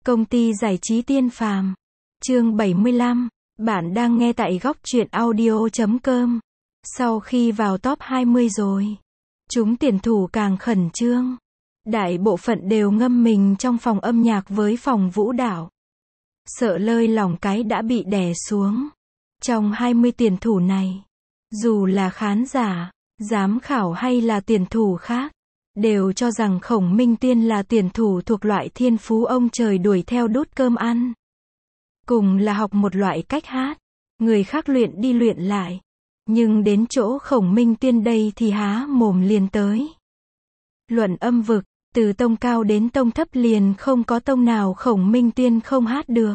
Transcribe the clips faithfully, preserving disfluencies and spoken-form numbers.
Công ty giải trí Tiên Phàm. Chương bảy mươi lăm. Bạn đang nghe tại góc truyện audio chấm com. Sau khi vào top hai mươi rồi, chúng tuyển thủ càng khẩn trương. Đại bộ phận đều ngâm mình trong phòng âm nhạc với phòng vũ đạo. Sợ lơi lỏng cái đã bị đè xuống. Trong hai mươi tuyển thủ này, dù là khán giả, giám khảo hay là tuyển thủ khác, đều cho rằng Khổng Minh Tuyên là tuyển thủ thuộc loại thiên phú ông trời đuổi theo đút cơm ăn. Cùng là học một loại cách hát, người khác luyện đi luyện lại. Nhưng đến chỗ Khổng Minh Tuyên đây thì há mồm liền tới. Luận âm vực, từ tông cao đến tông thấp liền không có tông nào Khổng Minh Tuyên không hát được.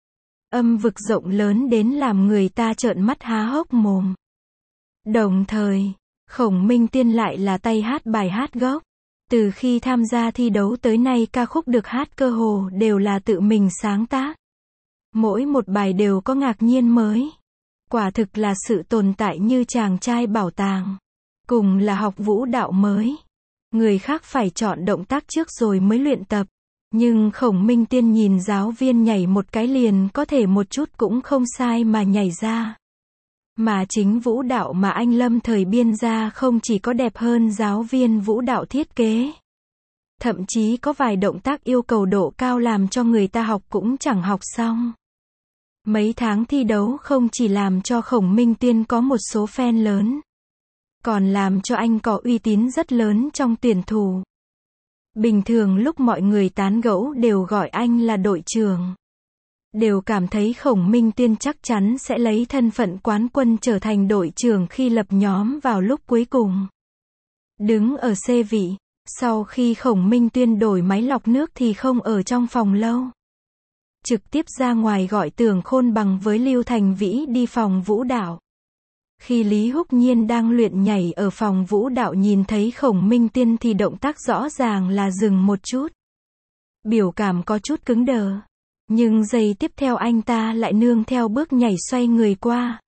Âm vực rộng lớn đến làm người ta trợn mắt há hốc mồm. Đồng thời, Khổng Minh Tuyên lại là tay hát bài hát gốc. Từ khi tham gia thi đấu tới nay ca khúc được hát cơ hồ đều là tự mình sáng tác. Mỗi một bài đều có ngạc nhiên mới. Quả thực là sự tồn tại như chàng trai bảo tàng. Cùng là học vũ đạo mới. Người khác phải chọn động tác trước rồi mới luyện tập. Nhưng Khổng Minh Tuyên nhìn giáo viên nhảy một cái liền có thể một chút cũng không sai mà nhảy ra. Mà chính vũ đạo mà anh Lâm thời biên ra không chỉ có đẹp hơn giáo viên vũ đạo thiết kế. Thậm chí có vài động tác yêu cầu độ cao làm cho người ta học cũng chẳng học xong. Mấy tháng thi đấu không chỉ làm cho Khổng Minh Tuyên có một số fan lớn, còn làm cho anh có uy tín rất lớn trong tuyển thủ. Bình thường lúc mọi người tán gẫu đều gọi anh là đội trưởng. Đều cảm thấy Khổng Minh Tuyên chắc chắn sẽ lấy thân phận quán quân trở thành đội trưởng khi lập nhóm vào lúc cuối cùng. Đứng ở C vị, sau khi Khổng Minh Tuyên đổi máy lọc nước thì không ở trong phòng lâu. Trực tiếp ra ngoài gọi Tưởng Khôn Bằng với Lưu Thành Vĩ đi phòng vũ đạo. Khi Lý Húc Nhiên đang luyện nhảy ở phòng vũ đạo nhìn thấy Khổng Minh Tuyên thì động tác rõ ràng là dừng một chút. Biểu cảm có chút cứng đờ. Nhưng giây tiếp theo anh ta lại nương theo bước nhảy xoay người qua.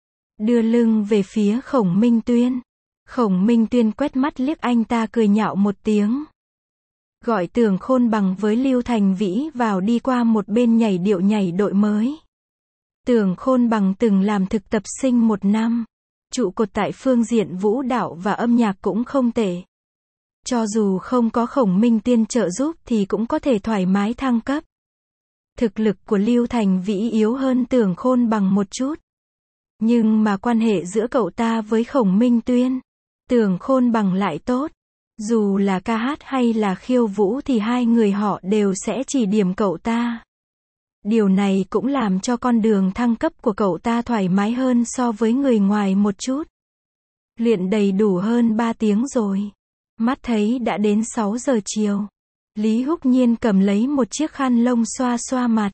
Đưa lưng về phía Khổng Minh Tuyên. Khổng Minh Tuyên quét mắt liếc anh ta cười nhạo một tiếng. Gọi Tưởng Khôn Bằng với Lưu Thành Vĩ vào đi qua một bên nhảy điệu nhảy đội mới. Tưởng Khôn Bằng từng làm thực tập sinh một năm. Trụ cột tại phương diện vũ đạo và âm nhạc cũng không tệ. Cho dù không có Khổng Minh Tuyên trợ giúp thì cũng có thể thoải mái thăng cấp. Thực lực của Lưu Thành Vĩ yếu hơn Tưởng Khôn Bằng một chút. Nhưng mà quan hệ giữa cậu ta với Khổng Minh Tuyên, Tưởng Khôn Bằng lại tốt. Dù là ca hát hay là khiêu vũ thì hai người họ đều sẽ chỉ điểm cậu ta. Điều này cũng làm cho con đường thăng cấp của cậu ta thoải mái hơn so với người ngoài một chút. Luyện đầy đủ hơn ba tiếng rồi. Mắt thấy đã đến sáu giờ chiều. Lý Húc Nhiên cầm lấy một chiếc khăn lông xoa xoa mặt.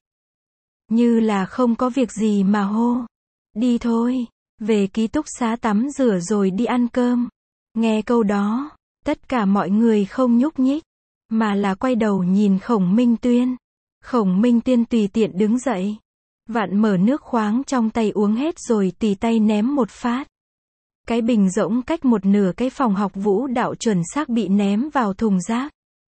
Như là không có việc gì mà hô. Đi thôi, về ký túc xá tắm rửa rồi đi ăn cơm. Nghe câu đó, tất cả mọi người không nhúc nhích, mà là quay đầu nhìn Khổng Minh Tuyên. Khổng Minh Tuyên tùy tiện đứng dậy. Vặn mở nước khoáng trong tay uống hết rồi tì tay ném một phát. Cái bình rỗng cách một nửa cái phòng học vũ đạo chuẩn xác bị ném vào thùng rác.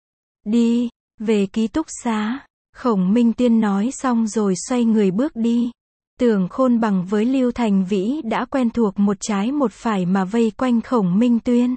Đi, về ký túc xá. Khổng Minh Tuyên nói xong rồi xoay người bước đi. Tưởng Khôn Bằng với Lưu Thành Vĩ đã quen thuộc một trái một phải mà vây quanh Khổng Minh Tuyên.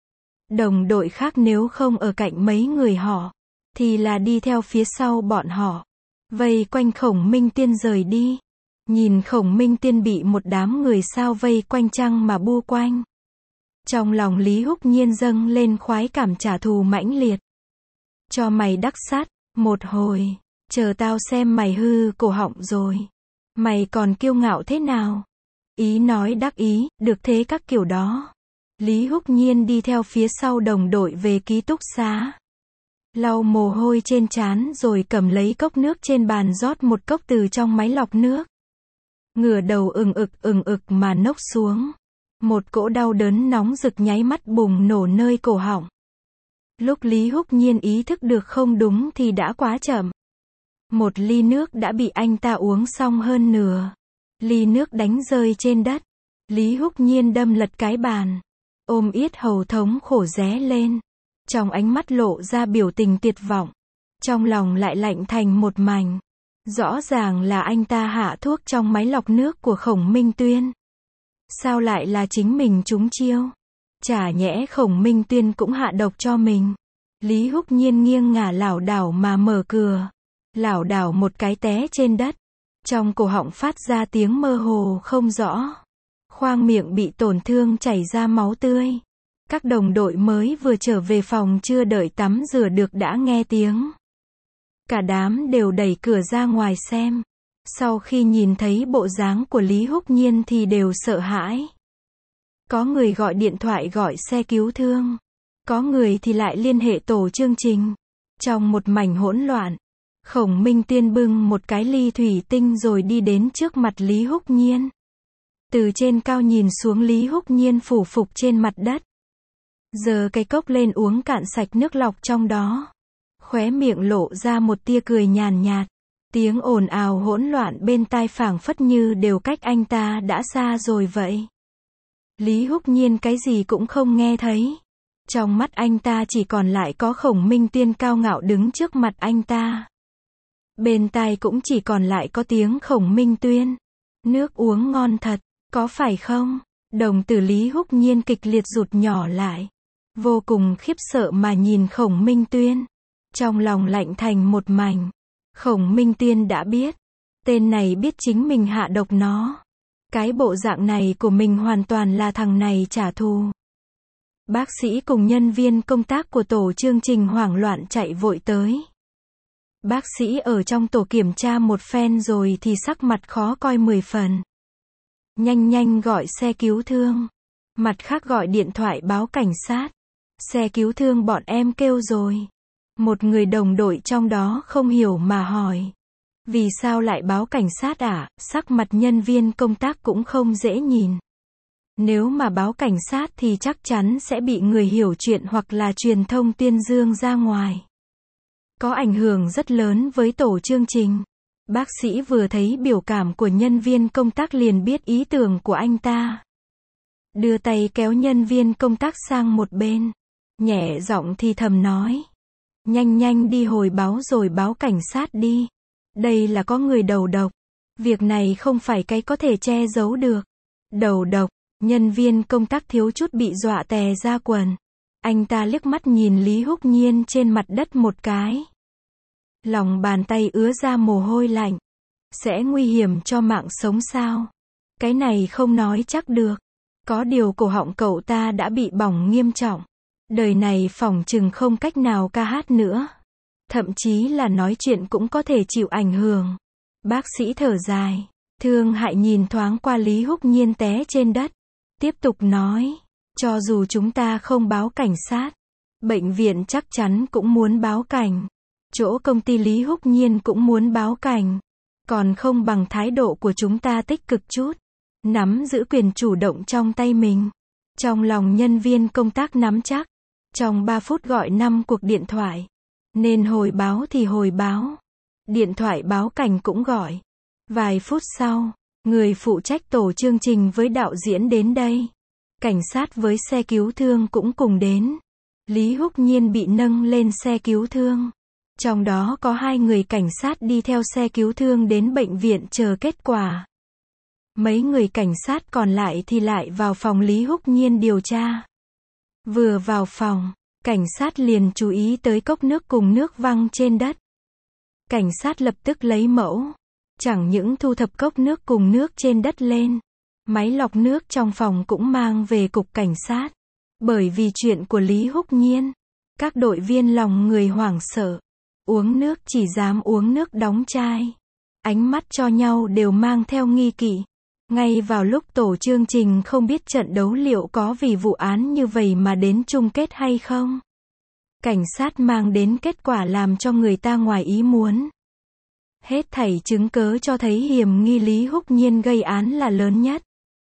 Đồng đội khác nếu không ở cạnh mấy người họ, thì là đi theo phía sau bọn họ. Vây quanh Khổng Minh Tuyên rời đi. Nhìn Khổng Minh Tuyên bị một đám người sao vây quanh chăng mà bu quanh. Trong lòng Lý Húc Nhiên dâng lên khoái cảm trả thù mãnh liệt. Cho mày đắc sắt, một hồi, chờ tao xem mày hư cổ họng rồi. Mày còn kiêu ngạo thế nào? Ý nói đắc ý, được thế các kiểu đó. Lý Húc Nhiên đi theo phía sau đồng đội về ký túc xá. Lau mồ hôi trên trán rồi cầm lấy cốc nước trên bàn rót một cốc từ trong máy lọc nước. Ngửa đầu ừng ực ừng ực mà nốc xuống. Một cỗ đau đớn nóng rực nháy mắt bùng nổ nơi cổ họng. Lúc Lý Húc Nhiên ý thức được không đúng thì đã quá chậm. Một ly nước đã bị anh ta uống xong hơn nửa. Ly nước đánh rơi trên đất. Lý Húc Nhiên đâm lật cái bàn. Ôm yết hầu thống khổ ré lên. Trong ánh mắt lộ ra biểu tình tuyệt vọng. trong lòng lại lạnh thành một mảnh. Rõ ràng là anh ta hạ thuốc trong máy lọc nước của Khổng Minh Tuyên. Sao lại là chính mình trúng chiêu? Chả nhẽ Khổng Minh Tuyên cũng hạ độc cho mình? Lý Húc Nhiên nghiêng ngả lảo đảo mà mở cửa. Lảo đảo một cái té trên đất. Trong cổ họng phát ra tiếng mơ hồ không rõ. Khoang miệng bị tổn thương chảy ra máu tươi. Các đồng đội mới vừa trở về phòng chưa đợi tắm rửa được đã nghe tiếng. Cả đám đều đẩy cửa ra ngoài xem. Sau khi nhìn thấy bộ dáng của Lý Húc Nhiên thì đều sợ hãi. Có người gọi điện thoại gọi xe cứu thương. Có người thì lại liên hệ tổ chương trình. Trong một mảnh hỗn loạn, Khổng Minh Tuyên bưng một cái ly thủy tinh rồi đi đến trước mặt Lý Húc Nhiên. Từ trên cao nhìn xuống Lý Húc Nhiên phủ phục trên mặt đất. Giơ cái cốc lên uống cạn sạch nước lọc trong đó. Khóe miệng lộ ra một tia cười nhàn nhạt. Tiếng ồn ào hỗn loạn bên tai phảng phất như đều cách anh ta đã xa rồi vậy. Lý Húc Nhiên cái gì cũng không nghe thấy. Trong mắt anh ta chỉ còn lại có Khổng Minh Tuyên cao ngạo đứng trước mặt anh ta. Bên tai cũng chỉ còn lại có tiếng Khổng Minh Tuyên. Nước uống ngon thật, có phải không? Đồng tử Lý Húc Nhiên kịch liệt rụt nhỏ lại. Vô cùng khiếp sợ mà nhìn Khổng Minh Tuyên. Trong lòng lạnh thành một mảnh. Khổng Minh Tuyên đã biết. Tên này biết chính mình hạ độc nó. Cái bộ dạng này của mình hoàn toàn là thằng này trả thù. Bác sĩ cùng nhân viên công tác của tổ chương trình hoảng loạn chạy vội tới. Bác sĩ ở trong tổ kiểm tra một phen rồi thì sắc mặt khó coi mười phần. Nhanh nhanh gọi xe cứu thương. Mặt khác gọi điện thoại báo cảnh sát. Xe cứu thương bọn em kêu rồi. Một người đồng đội trong đó không hiểu mà hỏi. Vì sao lại báo cảnh sát à? Sắc mặt nhân viên công tác cũng không dễ nhìn. Nếu mà báo cảnh sát thì chắc chắn sẽ bị người hiểu chuyện hoặc là truyền thông tuyên dương ra ngoài. Có ảnh hưởng rất lớn với tổ chương trình. Bác sĩ vừa thấy biểu cảm của nhân viên công tác liền biết ý tưởng của anh ta. Đưa tay kéo nhân viên công tác sang một bên. Nhẹ giọng thì thầm nói. Nhanh nhanh đi hồi báo rồi báo cảnh sát đi. Đây là có người đầu độc. Việc này không phải cái có thể che giấu được. Đầu độc, nhân viên công tác thiếu chút bị dọa tè ra quần. Anh ta liếc mắt nhìn Lý Húc Nhiên trên mặt đất một cái. Lòng bàn tay ứa ra mồ hôi lạnh. Sẽ nguy hiểm cho mạng sống sao? Cái này không nói chắc được. Có điều cổ họng cậu ta đã bị bỏng nghiêm trọng. Đời này phỏng chừng không cách nào ca hát nữa. Thậm chí là nói chuyện cũng có thể chịu ảnh hưởng. Bác sĩ thở dài. Thương hại nhìn thoáng qua Lý Húc Nhiên té trên đất. Tiếp tục nói. Cho dù chúng ta không báo cảnh sát. Bệnh viện chắc chắn cũng muốn báo cảnh. Chỗ công ty Lý Húc Nhiên cũng muốn báo cảnh. Còn không bằng thái độ của chúng ta tích cực chút. Nắm giữ quyền chủ động trong tay mình. Trong lòng nhân viên công tác nắm chắc. Trong ba phút gọi năm cuộc điện thoại. Nên hồi báo thì hồi báo. Điện thoại báo cảnh cũng gọi. Vài phút sau, người phụ trách tổ chương trình với đạo diễn đến đây. Cảnh sát với xe cứu thương cũng cùng đến. Lý Húc Nhiên bị nâng lên xe cứu thương. Trong đó có hai người cảnh sát đi theo xe cứu thương đến bệnh viện chờ kết quả. Mấy người cảnh sát còn lại thì lại vào phòng Lý Húc Nhiên điều tra. Vừa vào phòng, cảnh sát liền chú ý tới cốc nước cùng nước văng trên đất. Cảnh sát lập tức lấy mẫu. Chẳng những thu thập cốc nước cùng nước trên đất lên. Máy lọc nước trong phòng cũng mang về cục cảnh sát. Bởi vì chuyện của Lý Húc Nhiên. Các đội viên lòng người hoảng sợ. Uống nước chỉ dám uống nước đóng chai. Ánh mắt cho nhau đều mang theo nghi kỵ. Ngay vào lúc tổ chương trình không biết trận đấu liệu có vì vụ án như vậy mà đến chung kết hay không. Cảnh sát mang đến kết quả làm cho người ta ngoài ý muốn. Hết thảy chứng cớ cho thấy hiểm nghi Lý Húc Nhiên gây án là lớn nhất.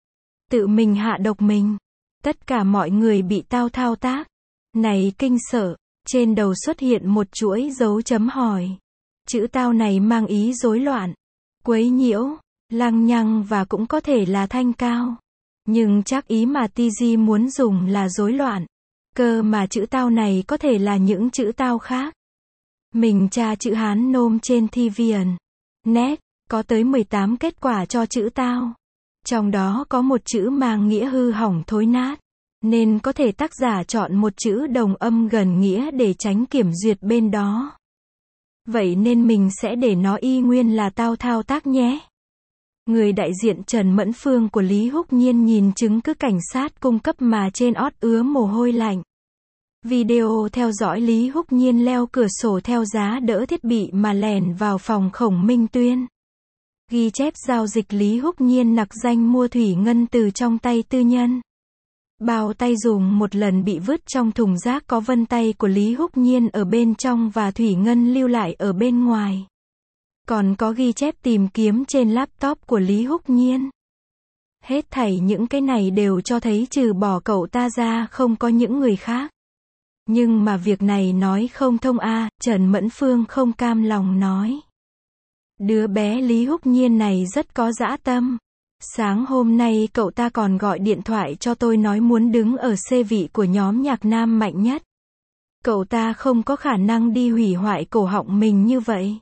Tự mình hạ độc mình. Tất cả mọi người bị tao thao tác. Này kinh sợ. Trên đầu xuất hiện một chuỗi dấu chấm hỏi. Chữ tao này mang ý rối loạn, quấy nhiễu, lăng nhăng và cũng có thể là thanh cao. Nhưng chắc ý mà tê giê muốn dùng là rối loạn. Cơ mà chữ tao này có thể là những chữ tao khác. Mình tra chữ Hán nôm trên thi viền net, có tới mười tám kết quả cho chữ tao. Trong đó có một chữ mang nghĩa hư hỏng thối nát, nên có thể tác giả chọn một chữ đồng âm gần nghĩa để tránh kiểm duyệt bên đó. Vậy nên mình sẽ để nó y nguyên là tao thao tác nhé. Người đại diện Trần Mẫn Phương của Lý Húc Nhiên nhìn chứng cứ cảnh sát cung cấp mà trên ót ứa mồ hôi lạnh. Video theo dõi Lý Húc Nhiên leo cửa sổ theo giá đỡ thiết bị mà lẻn vào phòng Khổng Minh Tuyên. Ghi chép giao dịch Lý Húc Nhiên nặc danh mua thủy ngân từ trong tay tư nhân. Bao tay dùng một lần bị vứt trong thùng rác có vân tay của Lý Húc Nhiên ở bên trong và thủy ngân lưu lại ở bên ngoài. Còn có ghi chép tìm kiếm trên laptop của Lý Húc Nhiên. Hết thảy những cái này đều cho thấy trừ bỏ cậu ta ra không có những người khác. Nhưng mà việc này nói không thông a, à, Trần Mẫn Phương không cam lòng nói. Đứa bé Lý Húc Nhiên này rất có dã tâm. Sáng hôm nay cậu ta còn gọi điện thoại cho tôi nói muốn đứng ở xê vị của nhóm nhạc nam mạnh nhất. Cậu ta không có khả năng đi hủy hoại cổ họng mình như vậy.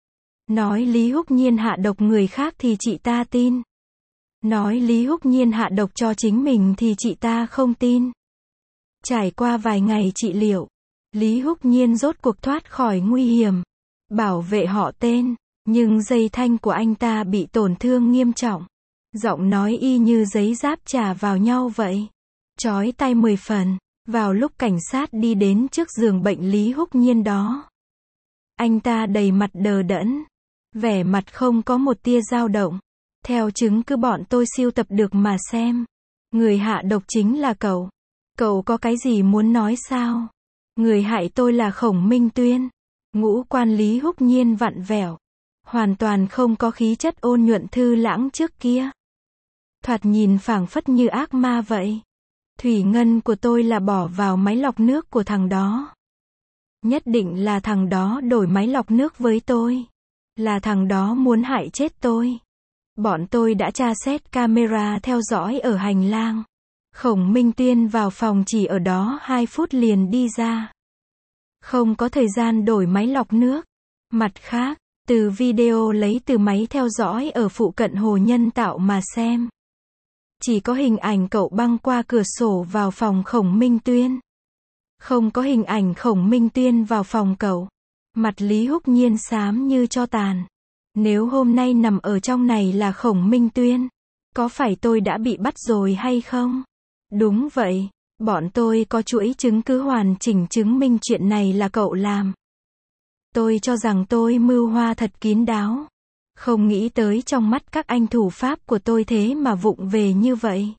Nói Lý Húc Nhiên hạ độc người khác thì chị ta tin. Nói Lý Húc Nhiên hạ độc cho chính mình thì chị ta không tin. Trải qua vài ngày trị liệu, Lý Húc Nhiên rốt cuộc thoát khỏi nguy hiểm. Bảo vệ họ tên, nhưng dây thanh của anh ta bị tổn thương nghiêm trọng. Giọng nói y như giấy giáp chà vào nhau vậy. Chói tai mười phần. Vào lúc cảnh sát đi đến trước giường bệnh Lý Húc Nhiên đó, anh ta đầy mặt đờ đẫn, vẻ mặt không có một tia dao động. Theo chứng cứ bọn tôi sưu tập được mà xem, người hạ độc chính là cậu. Cậu có cái gì muốn nói sao? Người hại tôi là Khổng Minh Tuyên. Ngũ quan Lý Húc Nhiên vặn vẹo, hoàn toàn không có khí chất ôn nhuận thư lãng trước kia. Thoạt nhìn phảng phất như ác ma vậy. Thủy ngân của tôi là bỏ vào máy lọc nước của thằng đó. Nhất định là thằng đó đổi máy lọc nước với tôi. Là thằng đó muốn hại chết tôi. Bọn tôi đã tra xét camera theo dõi ở hành lang. Khổng Minh Tuyên vào phòng chỉ ở đó hai phút liền đi ra. Không có thời gian đổi máy lọc nước. Mặt khác, từ video lấy từ máy theo dõi ở phụ cận hồ nhân tạo mà xem, chỉ có hình ảnh cậu băng qua cửa sổ vào phòng Khổng Minh Tuyên. Không có hình ảnh Khổng Minh Tuyên vào phòng cậu. Mặt Lý Húc Nhiên xám như tro tàn. Nếu hôm nay nằm ở trong này là Khổng Minh Tuyên, có phải tôi đã bị bắt rồi hay không? Đúng vậy, bọn tôi có chuỗi chứng cứ hoàn chỉnh chứng minh chuyện này là cậu làm. Tôi cho rằng tôi mưu hoa thật kín đáo. Không nghĩ tới trong mắt các anh thủ pháp của tôi thế mà vụng về như vậy.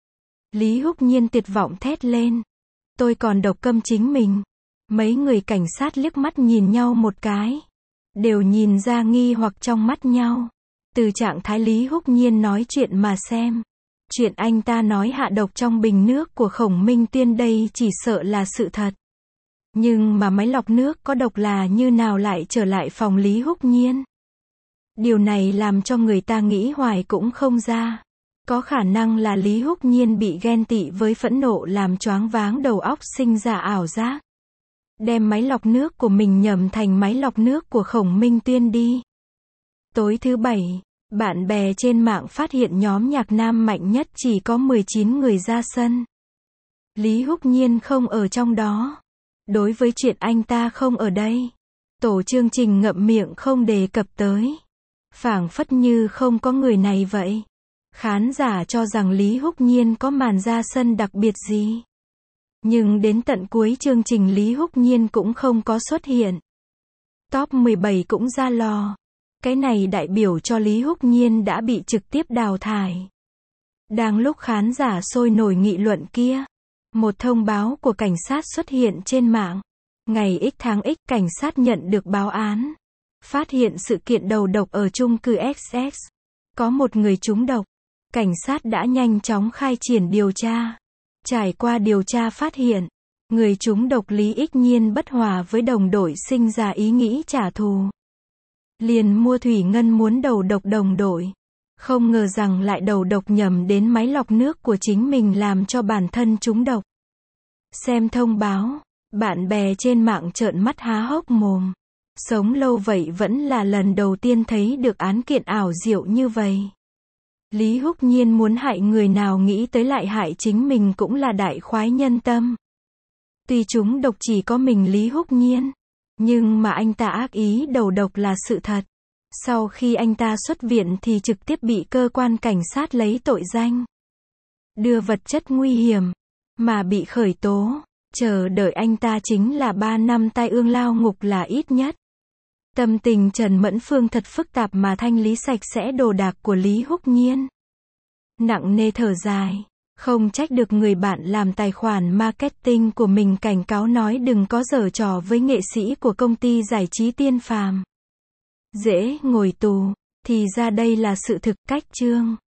Lý Húc Nhiên tuyệt vọng thét lên. Tôi còn độc câm chính mình. Mấy người cảnh sát liếc mắt nhìn nhau một cái. Đều nhìn ra nghi hoặc trong mắt nhau. Từ trạng thái Lý Húc Nhiên nói chuyện mà xem, chuyện anh ta nói hạ độc trong bình nước của Khổng Minh Tuyên đây chỉ sợ là sự thật. Nhưng mà máy lọc nước có độc là như nào lại trở lại phòng Lý Húc Nhiên? Điều này làm cho người ta nghĩ hoài cũng không ra. Có khả năng là Lý Húc Nhiên bị ghen tị với phẫn nộ làm choáng váng đầu óc sinh ra ảo giác. Đem máy lọc nước của mình nhầm thành máy lọc nước của Khổng Minh Tuyên đi. Tối thứ bảy, bạn bè trên mạng phát hiện nhóm nhạc nam mạnh nhất chỉ có mười chín người ra sân. Lý Húc Nhiên không ở trong đó. Đối với chuyện anh ta không ở đây, tổ chương trình ngậm miệng không đề cập tới. Phảng phất như không có người này vậy. Khán giả cho rằng Lý Húc Nhiên có màn ra sân đặc biệt gì. Nhưng đến tận cuối chương trình Lý Húc Nhiên cũng không có xuất hiện. Top mười bảy cũng ra lò. Cái này đại biểu cho Lý Húc Nhiên đã bị trực tiếp đào thải. Đang lúc khán giả sôi nổi nghị luận kia, một thông báo của cảnh sát xuất hiện trên mạng. Ngày X tháng X, cảnh sát nhận được báo án. Phát hiện sự kiện đầu độc ở chung cư ích ét. Có một người trúng độc. Cảnh sát đã nhanh chóng khai triển điều tra. Trải qua điều tra phát hiện, người trúng độc Lý Ích Nhiên bất hòa với đồng đội sinh ra ý nghĩ trả thù. Liền mua thủy ngân muốn đầu độc đồng đội. Không ngờ rằng lại đầu độc nhầm đến máy lọc nước của chính mình làm cho bản thân trúng độc. Xem thông báo, bạn bè trên mạng trợn mắt há hốc mồm. Sống lâu vậy vẫn là lần đầu tiên thấy được án kiện ảo diệu như vậy. Lý Húc Nhiên muốn hại người nào nghĩ tới lại hại chính mình cũng là đại khoái nhân tâm. Tuy chúng độc chỉ có mình Lý Húc Nhiên, nhưng mà anh ta ác ý đầu độc là sự thật. Sau khi anh ta xuất viện thì trực tiếp bị cơ quan cảnh sát lấy tội danh đưa vật chất nguy hiểm, mà bị khởi tố. Chờ đợi anh ta chính là ba năm tai ương lao ngục là ít nhất. Tâm tình Trần Mẫn Phương thật phức tạp mà thanh lý sạch sẽ đồ đạc của Lý Húc Nhiên. Nặng nề thở dài. Không trách được người bạn làm tài khoản marketing của mình cảnh cáo nói đừng có giở trò với nghệ sĩ của công ty giải trí Tiên Phàm. Dễ ngồi tù, thì ra đây là sự thực. Cách chương